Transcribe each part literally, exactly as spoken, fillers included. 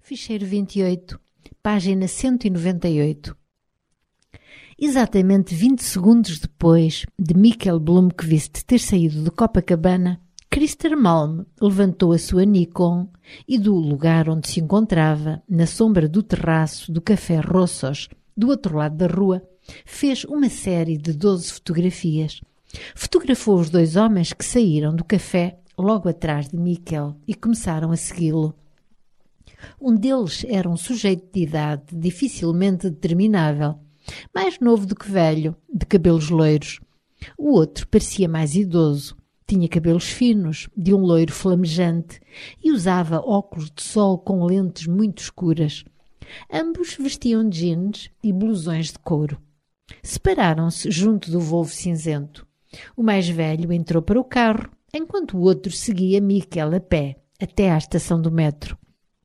Ficheiro vinte e oito, página cento e noventa e oito. Exatamente vinte segundos depois de Mikkel Blomkvist ter saído de Copacabana, Christer Malm levantou a sua Nikon e do lugar onde se encontrava, na sombra do terraço do Café Rossos, do outro lado da rua, fez uma série de doze fotografias. Fotografou os dois homens que saíram do café logo atrás de Mikkel e começaram a segui-lo. Um deles era um sujeito de idade dificilmente determinável, mais novo do que velho, de cabelos loiros. O outro parecia mais idoso, tinha cabelos finos, de um loiro flamejante e usava óculos de sol com lentes muito escuras. Ambos vestiam jeans e blusões de couro. Separaram-se junto do Volvo cinzento. O mais velho entrou para o carro, enquanto o outro seguia Mikkel a pé, até à estação do metro.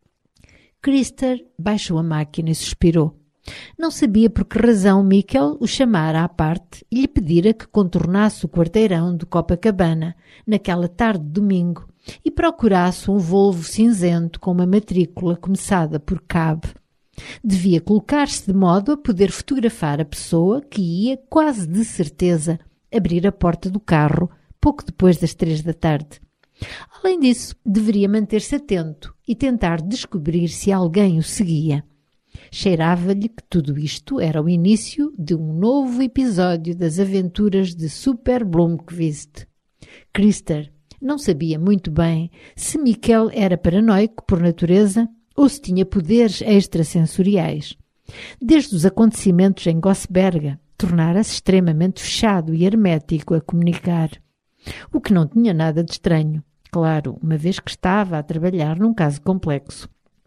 Christer baixou a máquina e suspirou. Não sabia por que razão Mikkel o chamara à parte e lhe pedira que contornasse o quarteirão de Copacabana naquela tarde de domingo e procurasse um Volvo cinzento com uma matrícula começada por Cab. Devia colocar-se de modo a poder fotografar a pessoa que ia, quase de certeza, abrir a porta do carro pouco depois das três da tarde. Além disso, deveria manter-se atento e tentar descobrir se alguém o seguia. Cheirava-lhe que tudo isto era o início de um novo episódio das aventuras de Super Blomkvist. Christer não sabia muito bem se Mikkel era paranoico por natureza ou se tinha poderes extrasensoriais. Desde os acontecimentos em Gossberga, tornara-se extremamente fechado e hermético a comunicar, o que não tinha nada de estranho. Claro, uma vez que estava a trabalhar num caso complexo.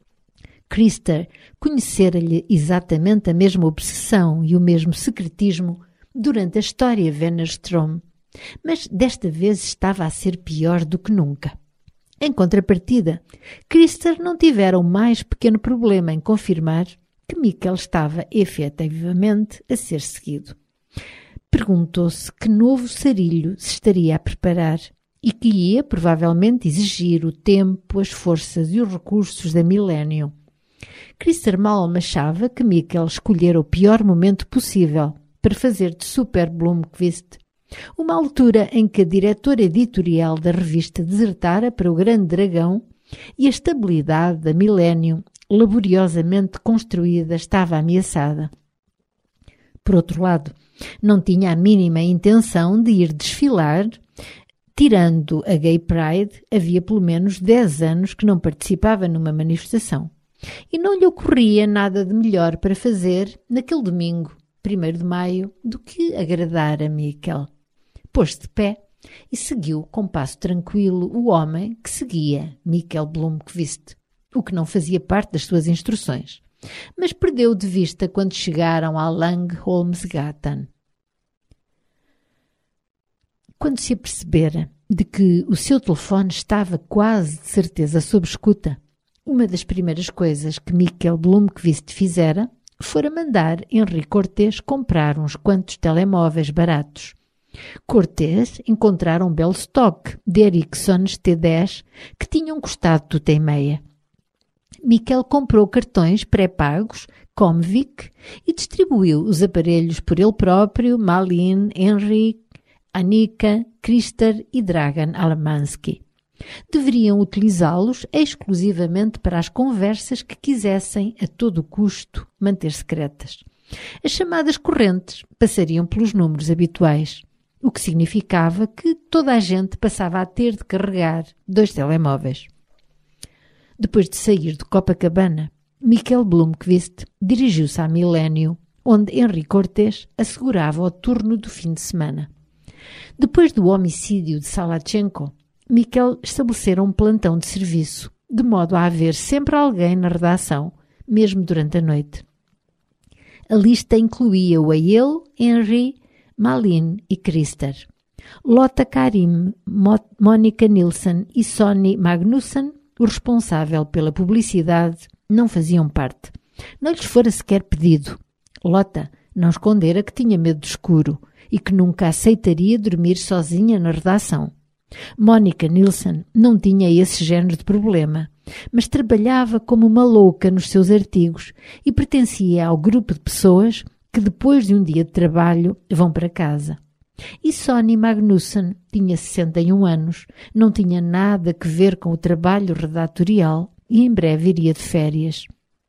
Christer conhecera-lhe exatamente a mesma obsessão e o mesmo secretismo durante a história Wennerström, mas desta vez estava a ser pior do que nunca. Em contrapartida, Christer não tivera o mais pequeno problema em confirmar que Mikkel estava efetivamente a ser seguido. Perguntou-se que novo sarilho se estaria a preparar e que ia, provavelmente, exigir o tempo, as forças e os recursos da Millennium. Christer Malm achava que Mikkel escolhera o pior momento possível para fazer de Super Blomkvist, uma altura em que a diretora editorial da revista desertara para o Grande Dragão e a estabilidade da Millennium, laboriosamente construída, estava ameaçada. Por outro lado, não tinha a mínima intenção de ir desfilar. Tirando a Gay Pride, havia pelo menos dez anos que não participava numa manifestação. E não lhe ocorria nada de melhor para fazer naquele domingo, primeiro de maio, do que agradar a Mikkel. Pôs-se de pé e seguiu com passo tranquilo o homem que seguia Mikkel Blomkvist, o que não fazia parte das suas instruções, mas perdeu de vista quando chegaram a Langholmsgatan. Quando se apercebera de que o seu telefone estava quase de certeza sob escuta, uma das primeiras coisas que Mikkel Blomkvist fizera fora mandar Henri Cortés comprar uns quantos telemóveis baratos. Cortés encontrara um belo estoque de Ericssons T dez que tinham custado tudo em meia. Mikkel comprou cartões pré-pagos Comviq e distribuiu os aparelhos por ele próprio, Malin, Henri, Annika, Christer e Dragan Almansky. Deveriam utilizá-los exclusivamente para as conversas que quisessem, a todo custo, manter secretas. As chamadas correntes passariam pelos números habituais, o que significava que toda a gente passava a ter de carregar dois telemóveis. Depois de sair de Copacabana, Mikkel Blomkvist dirigiu-se à Millennium, onde Henri Cortés assegurava o turno do fim de semana. Depois do homicídio de Salachenko, Mikkel estabelecera um plantão de serviço, de modo a haver sempre alguém na redação, mesmo durante a noite. A lista incluía-o a ele, Henri, Malin e Christer. Lotta Karim, Mónica Nilsson e Sonny Magnusson, o responsável pela publicidade, não faziam parte. Não lhes fora sequer pedido. Lotta não escondera que tinha medo do escuro e que nunca aceitaria dormir sozinha na redação. Mónica Nilsson não tinha esse género de problema mas trabalhava como uma louca nos seus artigos e pertencia ao grupo de pessoas que depois de um dia de trabalho vão para casa. E Sonny Magnussen tinha sessenta e um anos, não tinha nada a ver com o trabalho redatorial e em breve iria de férias.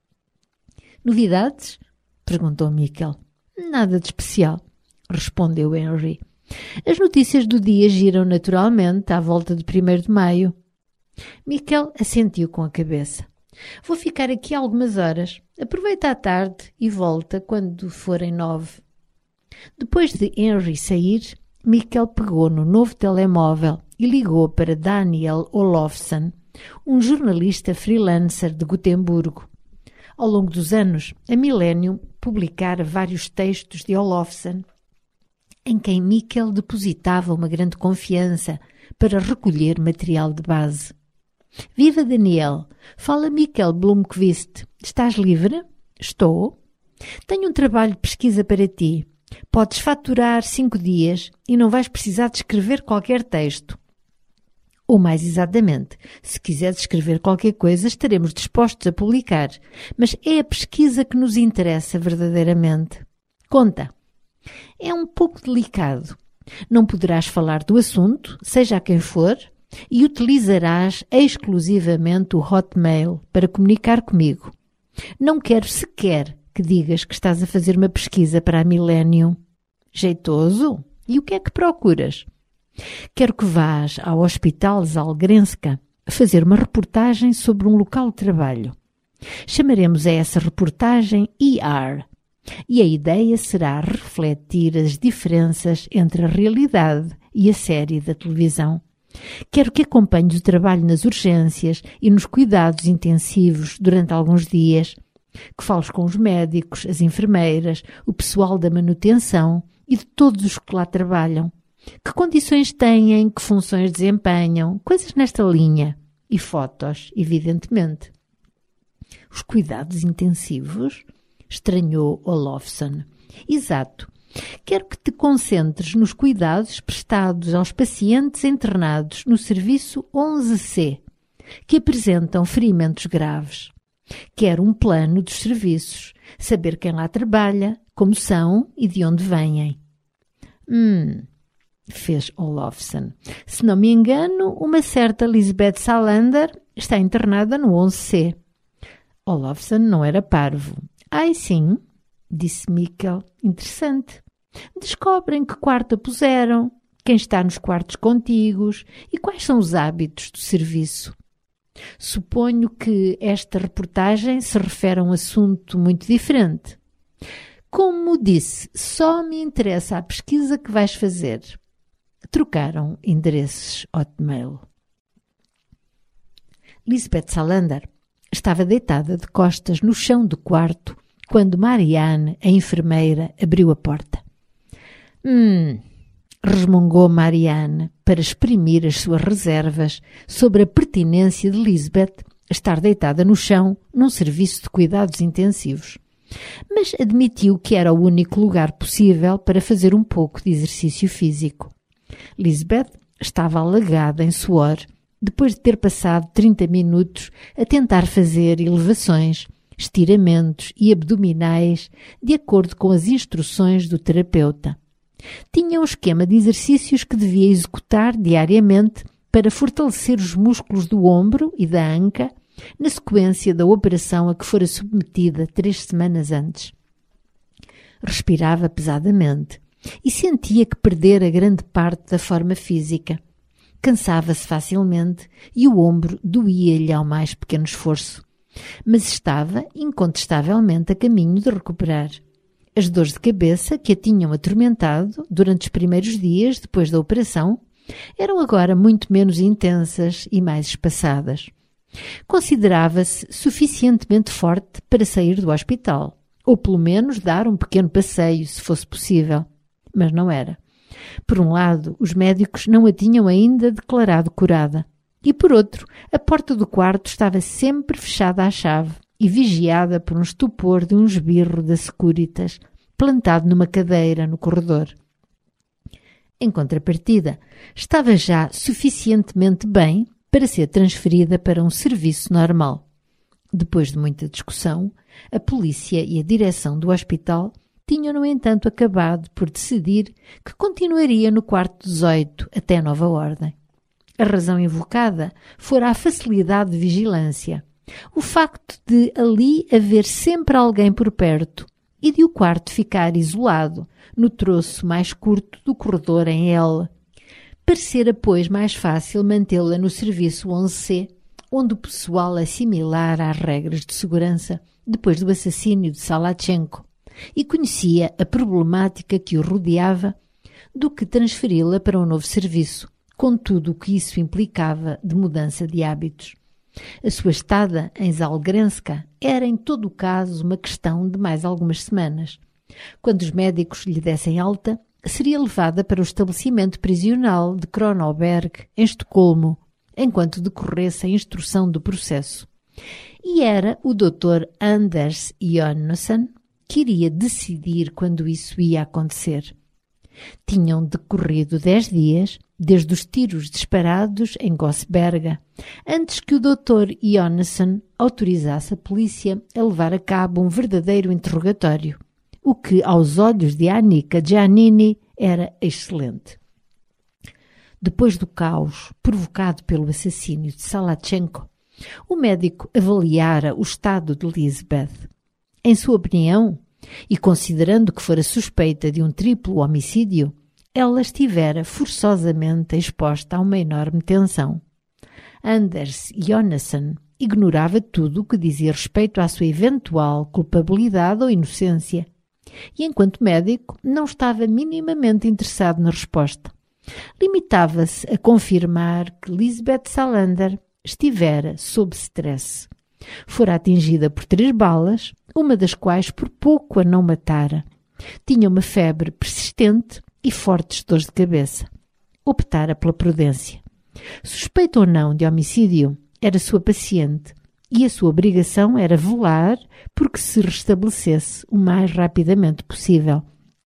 «Novidades?» perguntou Mikkel. «Nada de especial», respondeu Henry. «As notícias do dia giram naturalmente à volta de primeiro de maio». Mikkel assentiu com a cabeça. «Vou ficar aqui algumas horas. Aproveita a tarde e volta quando forem nove». Depois de Henry sair, Mikkel pegou no novo telemóvel e ligou para Daniel Olofsson, um jornalista freelancer de Gotemburgo. Ao longo dos anos, a Millennium publicara vários textos de Olofsson, em quem Mikkel depositava uma grande confiança para recolher material de base. «Viva Daniel! Fala Mikkel Blomqvist. Estás livre?» «Estou. Tenho um trabalho de pesquisa para ti. Podes faturar cinco dias e não vais precisar de escrever qualquer texto. Ou mais exatamente, se quiseres escrever qualquer coisa, estaremos dispostos a publicar, mas é a pesquisa que nos interessa verdadeiramente. Conta. É um pouco delicado. Não poderás falar do assunto, seja a quem for, e utilizarás exclusivamente o Hotmail para comunicar comigo. Não quero sequer que digas que estás a fazer uma pesquisa para a Millennium. Jeitoso? E o que é que procuras? Quero que vás ao Hospital Zalgrenska fazer uma reportagem sobre um local de trabalho. Chamaremos a essa reportagem E R, e a ideia será refletir as diferenças entre a realidade e a série da televisão. Quero que acompanhes o trabalho nas urgências e nos cuidados intensivos durante alguns dias, que fales com os médicos, as enfermeiras, o pessoal da manutenção e de todos os que lá trabalham. Que condições têm, que funções desempenham, coisas nesta linha. E fotos, evidentemente. Os cuidados intensivos? Estranhou Olofsson. Exato. Quero que te concentres nos cuidados prestados aos pacientes internados no serviço onze C, que apresentam ferimentos graves. Quero um plano dos serviços, saber quem lá trabalha, como são e de onde vêm. Hum, fez Olofsson. Se não me engano, uma certa Lisbeth Salander está internada no onze C. Olofsson não era parvo. Ai, sim, disse Mikkel. Interessante. Descobrem que quarto a puseram, quem está nos quartos contíguos e quais são os hábitos do serviço. Suponho que esta reportagem se refere a um assunto muito diferente. Como disse, só me interessa a pesquisa que vais fazer. Trocaram endereços Hotmail. Lisbeth Salander estava deitada de costas no chão do quarto quando Marianne, a enfermeira, abriu a porta. Hum... resmungou Marianne para exprimir as suas reservas sobre a pertinência de Lisbeth estar deitada no chão num serviço de cuidados intensivos. Mas admitiu que era o único lugar possível para fazer um pouco de exercício físico. Lisbeth estava alagada em suor, depois de ter passado trinta minutos a tentar fazer elevações, estiramentos e abdominais de acordo com as instruções do terapeuta. Tinha um esquema de exercícios que devia executar diariamente para fortalecer os músculos do ombro e da anca na sequência da operação a que fora submetida três semanas antes. Respirava pesadamente e sentia que perdera grande parte da forma física. Cansava-se facilmente e o ombro doía-lhe ao mais pequeno esforço, mas estava incontestavelmente a caminho de recuperar. As dores de cabeça que a tinham atormentado durante os primeiros dias depois da operação eram agora muito menos intensas e mais espaçadas. Considerava-se suficientemente forte para sair do hospital, ou pelo menos dar um pequeno passeio, se fosse possível. Mas não era. Por um lado, os médicos não a tinham ainda declarado curada, e por outro, a porta do quarto estava sempre fechada à chave e vigiada por um estupor de um esbirro da Securitas, plantado numa cadeira no corredor. Em contrapartida, estava já suficientemente bem para ser transferida para um serviço normal. Depois de muita discussão, a polícia e a direção do hospital tinham, no entanto, acabado por decidir que continuaria no quarto dezoito até nova ordem. A razão invocada fora a facilidade de vigilância, o facto de ali haver sempre alguém por perto e de o quarto ficar isolado no troço mais curto do corredor em L. Parecera, pois, mais fácil mantê-la no serviço onze C, onde o pessoal assimilara às regras de segurança depois do assassínio de Salachenko e conhecia a problemática que o rodeava, do que transferi-la para um novo serviço, com tudo o que isso implicava de mudança de hábitos. A sua estada em Zalgrenska era, em todo o caso, uma questão de mais algumas semanas. Quando os médicos lhe dessem alta, seria levada para o estabelecimento prisional de Kronoberg, em Estocolmo, enquanto decorresse a instrução do processo. E era o doutor Anders Jonassen que iria decidir quando isso ia acontecer. Tinham decorrido dez dias, desde os tiros disparados em Gossberga, antes que o doutor Jonassen autorizasse a polícia a levar a cabo um verdadeiro interrogatório, o que, aos olhos de Annika Giannini, era excelente. Depois do caos provocado pelo assassínio de Salachenko, o médico avaliara o estado de Lisbeth. Em sua opinião, e considerando que fora suspeita de um triplo homicídio, ela estivera forçosamente exposta a uma enorme tensão. Anders Jonassen ignorava tudo o que dizia respeito à sua eventual culpabilidade ou inocência, e enquanto médico não estava minimamente interessado na resposta. Limitava-se a confirmar que Lisbeth Salander estivera sob stress. Fora atingida por três balas, uma das quais por pouco a não matara. Tinha uma febre persistente e fortes dores de cabeça. Optara pela prudência. Suspeita ou não de homicídio, era sua paciente e a sua obrigação era velar porque se restabelecesse o mais rapidamente possível.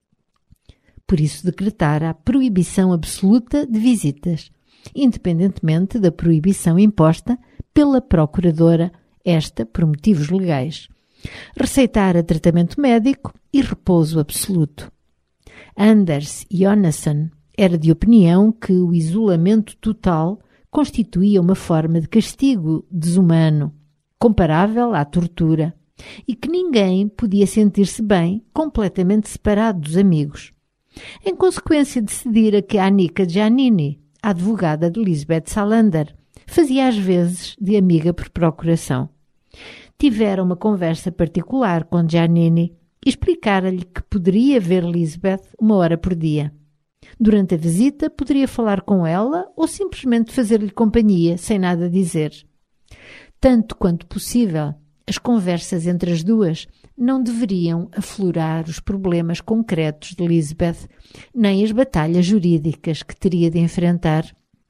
Por isso decretara a proibição absoluta de visitas, independentemente da proibição imposta pela procuradora, esta por motivos legais. Receitara tratamento médico e repouso absoluto. Anders Jonassen era de opinião que o isolamento total constituía uma forma de castigo desumano, comparável à tortura, e que ninguém podia sentir-se bem completamente separado dos amigos. Em consequência, decidira que Annika Giannini, a advogada de Lisbeth Salander, fazia às vezes de amiga por procuração. Tivera uma conversa particular com Giannini e explicara-lhe que poderia ver Lisbeth uma hora por dia. Durante a visita, poderia falar com ela ou simplesmente fazer-lhe companhia, sem nada dizer. Tanto quanto possível, as conversas entre as duas não deveriam aflorar os problemas concretos de Lisbeth, nem as batalhas jurídicas que teria de enfrentar.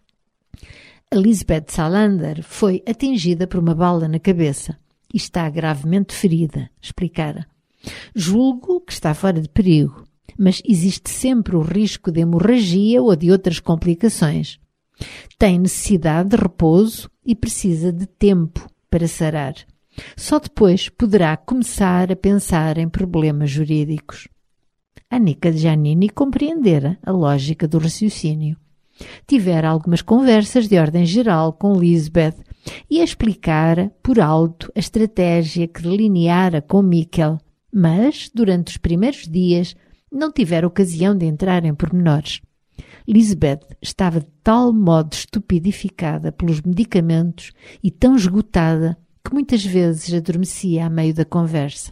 A Lisbeth Salander foi atingida por uma bala na cabeça e está gravemente ferida, explicara. Julgo que está fora de perigo, mas existe sempre o risco de hemorragia ou de outras complicações. Tem necessidade de repouso e precisa de tempo para sarar. Só depois poderá começar a pensar em problemas jurídicos. Annika Giannini compreendera a lógica do raciocínio. Tivera algumas conversas de ordem geral com Lisbeth e explicara por alto a estratégia que delineara com Mikkel, mas, durante os primeiros dias, não tivera ocasião de entrar em pormenores. Lisbeth estava de tal modo estupidificada pelos medicamentos e tão esgotada que muitas vezes adormecia a meio da conversa.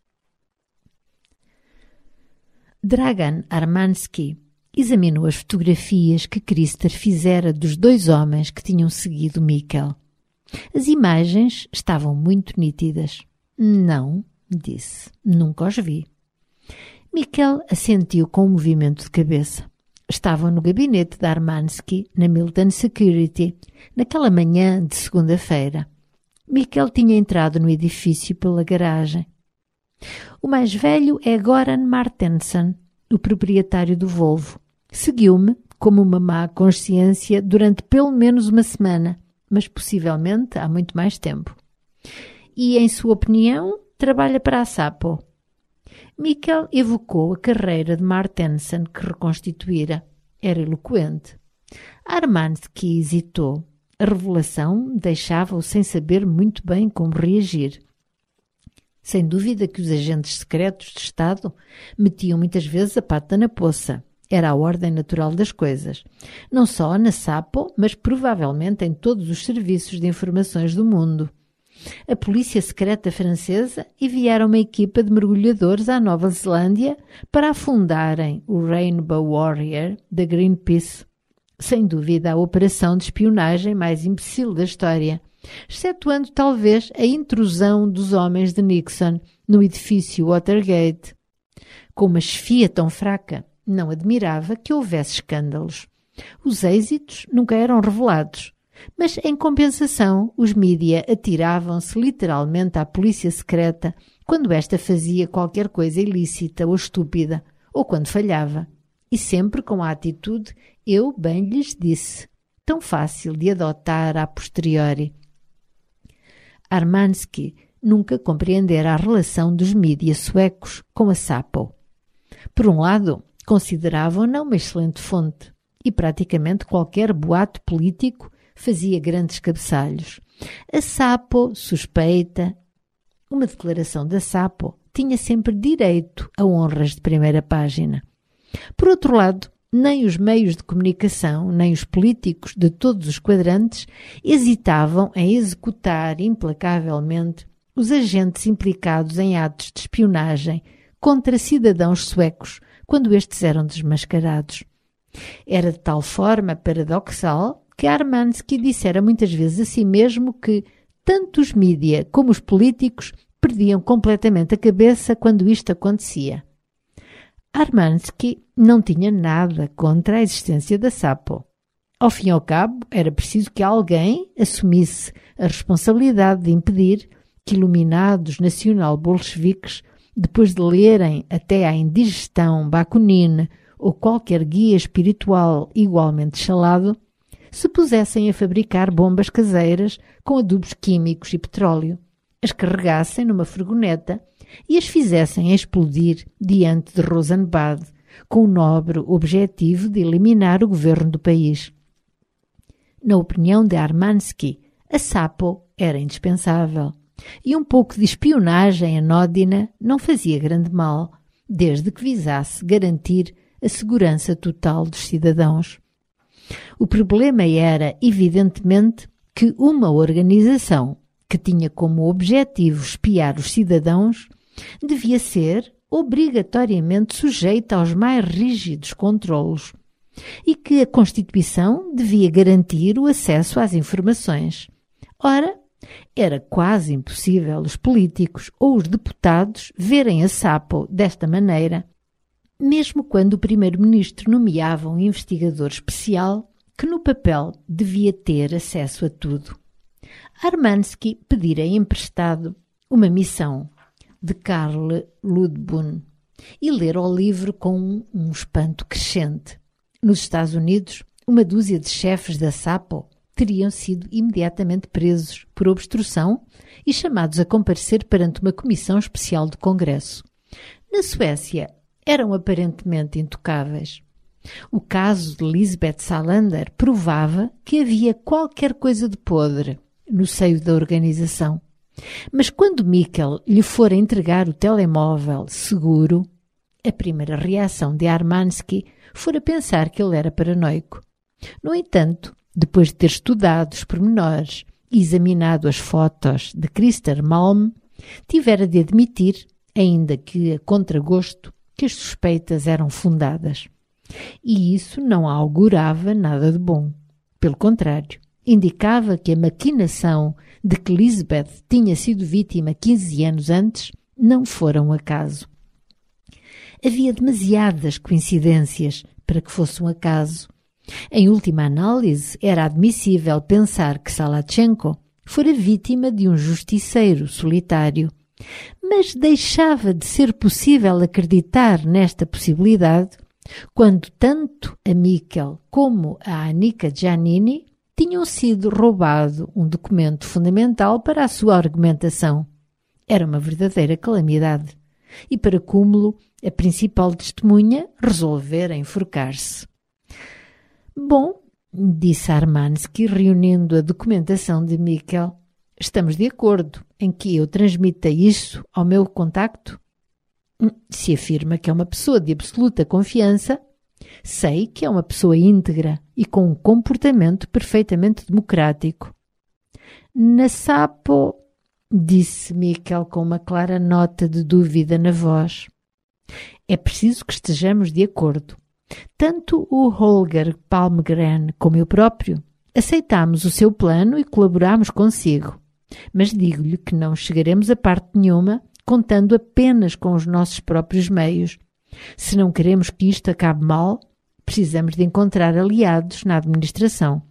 Dragan Armansky examinou as fotografias que Christer fizera dos dois homens que tinham seguido Mikkel. As imagens estavam muito nítidas. Não, disse, nunca os vi. Mikkel assentiu com um movimento de cabeça. Estavam no gabinete de Armansky, na Milton Security, naquela manhã de segunda-feira. Mikkel tinha entrado no edifício pela garagem. O mais velho é Goran Martensen, o proprietário do Volvo. Seguiu-me, como uma má consciência, durante pelo menos uma semana, mas possivelmente há muito mais tempo. E, em sua opinião, trabalha para a Sapo. Mikkel evocou a carreira de Martensen que reconstituíra. Era eloquente. Armansky hesitou. A revelação deixava-o sem saber muito bem como reagir. Sem dúvida que os agentes secretos de Estado metiam muitas vezes a pata na poça. Era a ordem natural das coisas. Não só na Sapo, mas provavelmente em todos os serviços de informações do mundo. A polícia secreta francesa enviara uma equipa de mergulhadores à Nova Zelândia para afundarem o Rainbow Warrior da Greenpeace. Sem dúvida a operação de espionagem mais imbecil da história, excetuando talvez a intrusão dos homens de Nixon no edifício Watergate. Com uma chefia tão fraca, não admirava que houvesse escândalos. Os êxitos nunca eram revelados, mas em compensação os mídia atiravam-se literalmente à polícia secreta quando esta fazia qualquer coisa ilícita ou estúpida, ou quando falhava. E sempre com a atitude «eu bem lhes disse», tão fácil de adotar a posteriori. Armansky nunca compreendera a relação dos mídia suecos com a Sapo. Por um lado, consideravam-na uma excelente fonte, e praticamente qualquer boato político fazia grandes cabeçalhos. A Sapo suspeita. Uma declaração da Sapo tinha sempre direito a honras de primeira página. Por outro lado, nem os meios de comunicação, nem os políticos de todos os quadrantes hesitavam em executar implacavelmente os agentes implicados em atos de espionagem contra cidadãos suecos quando estes eram desmascarados. Era de tal forma paradoxal que Armansky dissera muitas vezes a si mesmo que tanto os mídia como os políticos perdiam completamente a cabeça quando isto acontecia. Armansky não tinha nada contra a existência da Sapo. Ao fim e ao cabo, era preciso que alguém assumisse a responsabilidade de impedir que iluminados nacional-bolcheviques, depois de lerem até à indigestão Bakunin ou qualquer guia espiritual igualmente chalado, se pusessem a fabricar bombas caseiras com adubos químicos e petróleo, as carregassem numa furgoneta e as fizessem explodir diante de Rosenbad, com o nobre objetivo de eliminar o governo do país. Na opinião de Armansky, a Sapo era indispensável, e um pouco de espionagem anódina não fazia grande mal, desde que visasse garantir a segurança total dos cidadãos. O problema era, evidentemente, que uma organização que tinha como objetivo espiar os cidadãos devia ser obrigatoriamente sujeita aos mais rígidos controlos e que a Constituição devia garantir o acesso às informações. Ora, era quase impossível os políticos ou os deputados verem a Sapo desta maneira, mesmo quando o primeiro-ministro nomeava um investigador especial que no papel devia ter acesso a tudo. Armansky pedira emprestado uma missão de Karl Ludbun e ler o livro com um espanto crescente. Nos Estados Unidos, uma dúzia de chefes da Sapo teriam sido imediatamente presos por obstrução e chamados a comparecer perante uma comissão especial do Congresso. Na Suécia, eram aparentemente intocáveis. O caso de Lisbeth Salander provava que havia qualquer coisa de podre no seio da organização. Mas quando Mikkel lhe fora entregar o telemóvel seguro, a primeira reação de Armansky fora pensar que ele era paranoico. No entanto, depois de ter estudado os pormenores e examinado as fotos de Christer Malm, tivera de admitir, ainda que a contragosto, que as suspeitas eram fundadas. E isso não augurava nada de bom. Pelo contrário, indicava que a maquinação de que Lisbeth tinha sido vítima quinze anos antes não fora um acaso. Havia demasiadas coincidências para que fosse um acaso. Em última análise, era admissível pensar que Salachenko fora vítima de um justiceiro solitário. Mas deixava de ser possível acreditar nesta possibilidade quando tanto a Mikkel como a Annika Giannini tinham sido roubado um documento fundamental para a sua argumentação. Era uma verdadeira calamidade. E, para cúmulo, a principal testemunha resolvera enforcar-se. Bom, disse Armansky, reunindo a documentação de Mikkel, estamos de acordo em que eu transmita isso ao meu contacto? Se afirma que é uma pessoa de absoluta confiança, sei que é uma pessoa íntegra e com um comportamento perfeitamente democrático. Na Sapo, disse Mikkel com uma clara nota de dúvida na voz. É preciso que estejamos de acordo. Tanto o Holger Palmgren como eu próprio aceitámos o seu plano e colaborámos consigo. Mas digo-lhe que não chegaremos a parte nenhuma contando apenas com os nossos próprios meios. Se não queremos que isto acabe mal, precisamos de encontrar aliados na administração.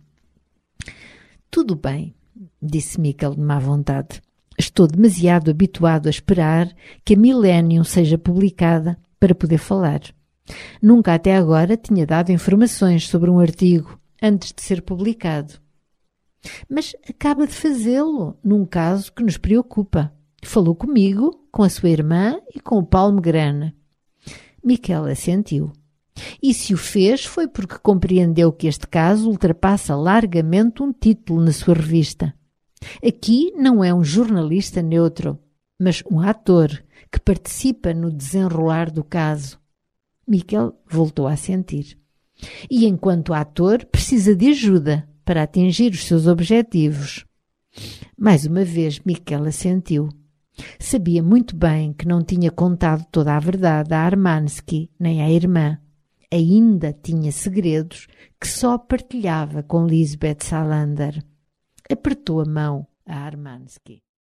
Tudo bem, disse Mikkel de má vontade. Estou demasiado habituado a esperar que a Millennium seja publicada para poder falar. Nunca até agora tinha dado informações sobre um artigo antes de ser publicado. Mas acaba de fazê-lo num caso que nos preocupa. Falou comigo, com a sua irmã e com o Palmgren. Mikkel assentiu. E se o fez foi porque compreendeu que este caso ultrapassa largamente um título na sua revista. Aqui não é um jornalista neutro, mas um ator que participa no desenrolar do caso. Mikkel voltou a assentir. E enquanto ator precisa de ajuda para atingir os seus objetivos. Mais uma vez Mikkel assentiu. Sabia muito bem que não tinha contado toda a verdade a Armansky nem à irmã. Ainda tinha segredos que só partilhava com Lisbeth Salander. Apertou a mão a Armansky.